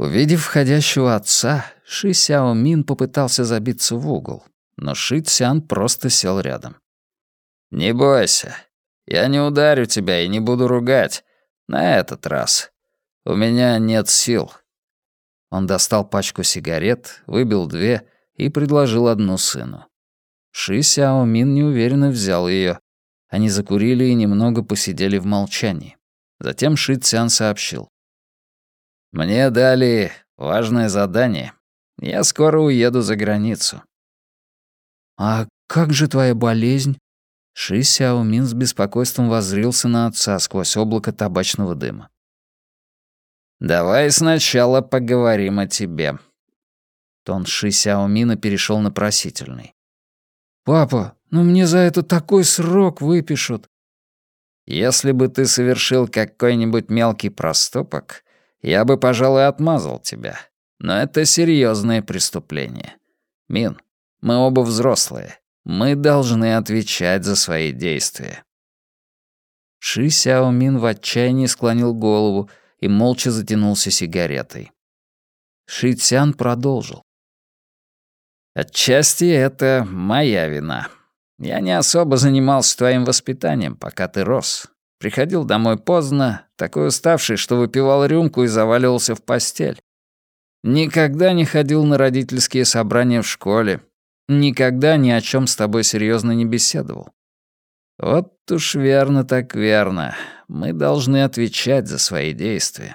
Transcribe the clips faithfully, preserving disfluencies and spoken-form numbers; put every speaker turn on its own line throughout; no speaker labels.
Увидев входящего отца, Ши Сяо Мин попытался забиться в угол, но Ши Цян просто сел рядом. «Не бойся, я не ударю тебя и не буду ругать. На этот раз. У меня нет сил». Он достал пачку сигарет, выбил две и предложил одну сыну. Ши Сяо Мин неуверенно взял ее. Они закурили и немного посидели в молчании. Затем Ши Цян сообщил. «Мне дали важное задание. Я скоро уеду за границу». «А как же твоя болезнь?» Ши Сяо Мин с беспокойством воззрился на отца сквозь облако табачного дыма. «Давай сначала поговорим о тебе». Тон Ши Сяо Мина перешел на просительный. «Папа, ну мне за это такой срок выпишут». «Если бы ты совершил какой-нибудь мелкий проступок, я бы, пожалуй, отмазал тебя. Но это серьезное преступление. Мин, мы оба взрослые. Мы должны отвечать за свои действия». Ши Сяо Мин в отчаянии склонил голову и молча затянулся сигаретой. Ши Цян продолжил. «Отчасти это моя вина. Я не особо занимался твоим воспитанием, пока ты рос. Приходил домой поздно, такой уставший, что выпивал рюмку и заваливался в постель. Никогда не ходил на родительские собрания в школе. Никогда ни о чем с тобой серьезно не беседовал. Вот уж верно так верно. Мы должны отвечать за свои действия».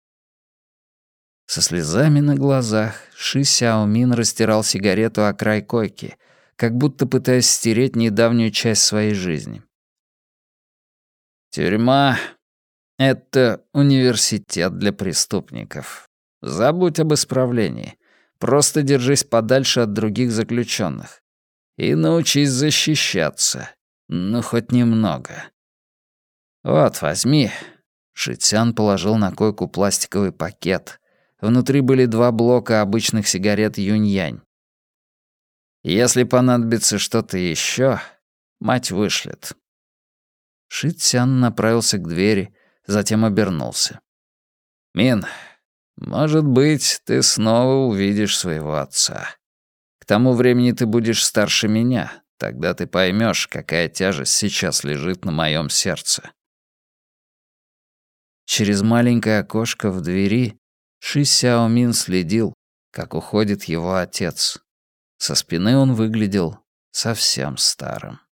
Со слезами на глазах Ши Сяо Мин растирал сигарету о край койки, как будто пытаясь стереть недавнюю часть своей жизни. «Тюрьма — это университет для преступников. Забудь об исправлении. Просто держись подальше от других заключенных. И научись защищаться. Ну, хоть немного. Вот, возьми». Ши Цян положил на койку пластиковый пакет. Внутри были два блока обычных сигарет Юнь-Янь. «Если понадобится что-то еще, мать вышлет». Ши Цян направился к двери, затем обернулся. «Мин, может быть, ты снова увидишь своего отца. К тому времени ты будешь старше меня, тогда ты поймешь, какая тяжесть сейчас лежит на моем сердце». Через маленькое окошко в двери Ши Сяо Мин следил, как уходит его отец. Со спины он выглядел совсем старым.